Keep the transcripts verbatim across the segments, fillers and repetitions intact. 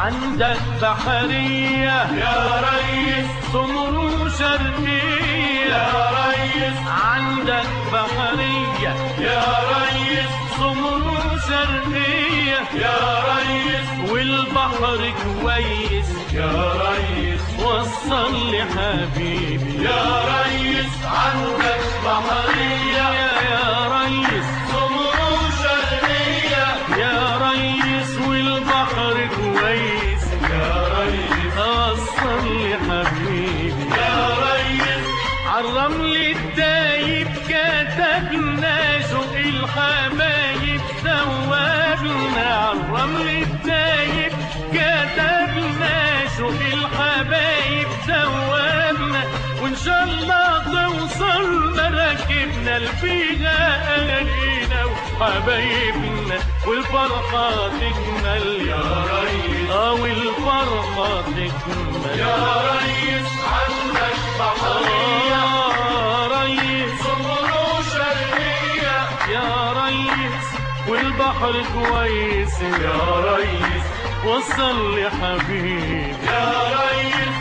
عندك بحرية يا ريس سمر وشرقية يا ريس عندك بحرية يا ريس سمر وشرقية يا ريس والبحر كويس يا ريس وصل لي حبيبي يا ريس عندك بحرية يا ريس سمر وشرقية يا ريس والبحر كويس يا ريس وصل لي حبيبي يا ريس عالرمل الدايب كتبنا شوق الحبايب ثوابنا عالرمل الدايب كتبنا شوق الحبايب ثوابنا وان شاء الله توصل مراكبنا لفيها اهالينا وحبايبنا والفرحه تكمل يا ريس اه والفرحه تكمل يا ريس عندك بحريه يا ريس سمر وشرقيه يا ريس والبحر كويس يا ريس وصل لي حبيبي يا ريس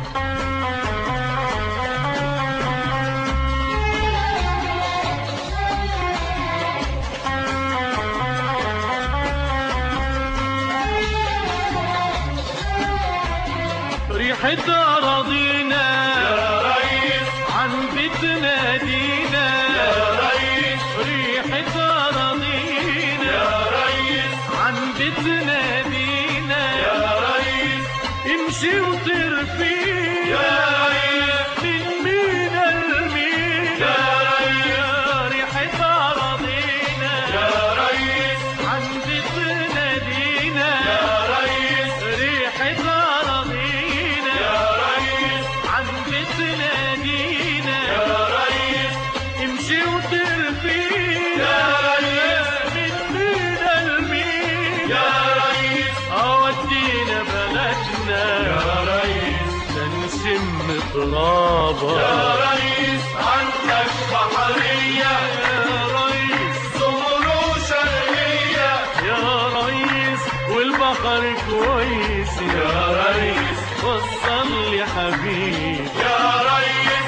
ريحة أراضينا يا ريس عن بيتنا دينا يا ريس ريحة أراضينا يا ريس عن بيتنا دينا يا ريس امشي وطير فينا يا ريس من مينا لمينا يا ريس ريحة أراضينا يا ريس عن بيتنا دينا يا ريس ريحة أراضينا يا ريس عن بيتنا دينا يا ريس امشي وطير فينا يا ريس من مينا لمينا يا ريس اودينا بلدنا يا ريس تنشم ترابها يا ريس عندك بحرية يا ريس سمر وشرقية يا ريس والبحر كويس يا ريس وصل لي حبيبي يا ريس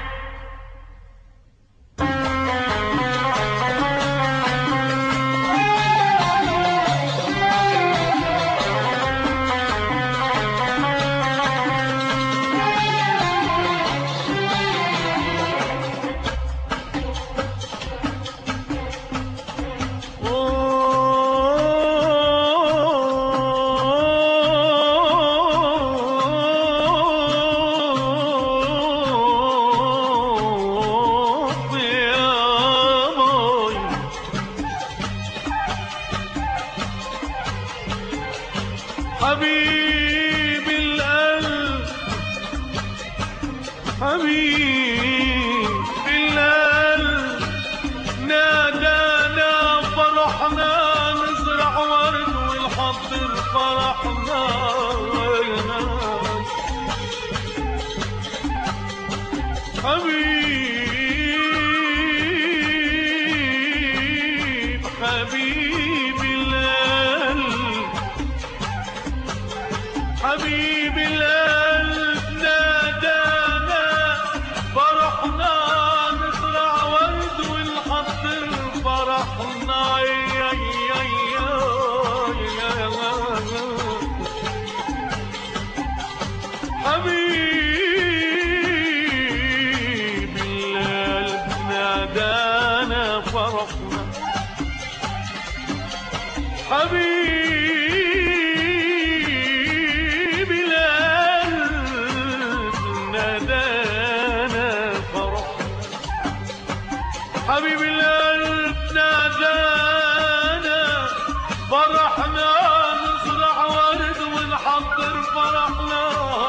حبيب القلب حبيب القلب نادانا فرحنا نزرع ورد ونحضر فرحنا حبيب حبيب القلب حبيب القلب نادانا فرحنا نزرع ورد ونحضر فرحنا يا يا يا حبيب القلب نادانا فرحنا حبيب القلب نادانا فرحنا حبيب القلب نادانا فرحنا نزرع ورد ونحضر فرحنا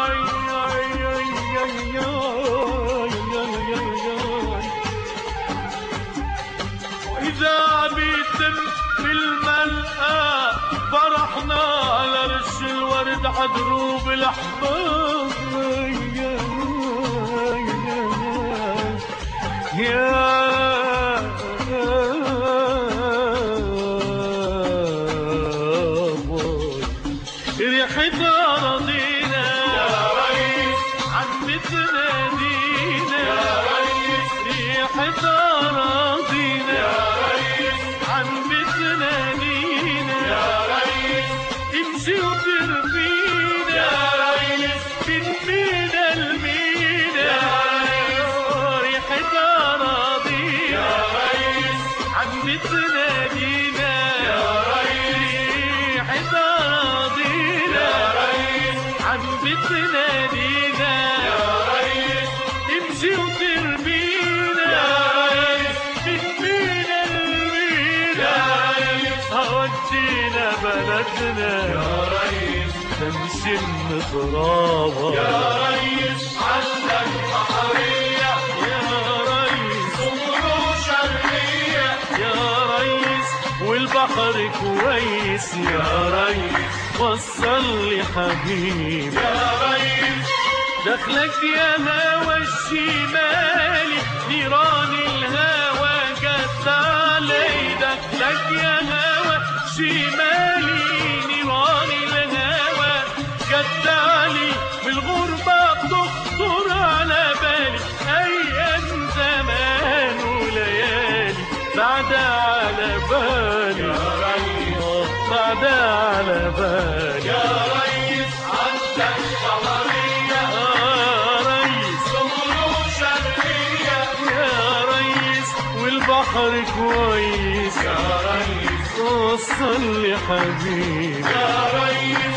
وإذا بيتم في الملقى فرحنا على رش الورد عدروب الأحباب يا ريحة أراضينا يا ريس عم بتنادينا يا ريس ريحة أراضينا يا ريس عم بتنادينا يا ريس امشي وترمينا يا ريس بنمينا المينا يا ريحة أراضينا يا ريس عم بتنادينا يا ريس ريحة أراضينا يا ريس عم بتنادينا يا ريس امشي وترمينا يا ريس بنمينا المينا يا ريس هودينا بلدنا يا ريس تمشي النطرابة يا ريس عندك بحرية يا ريس صخور شرقية يا ريس والبحر كويس يا ريس وصل لي حبيبي يا ريس دخلك يا هوى الشمالي نيران الهوى جت علي دخلك يا هوى شمالي نيران الهوى جت علي بالغربة بتخطر على بالي أيام زمان وليالي بعد على بالي يا ريس آه، بعد على بالي يا ريس عندك بحرية يا ريس صخور شرقية يا ريس والبحر كويس يا ريس وصل لي حبيبي يا ريس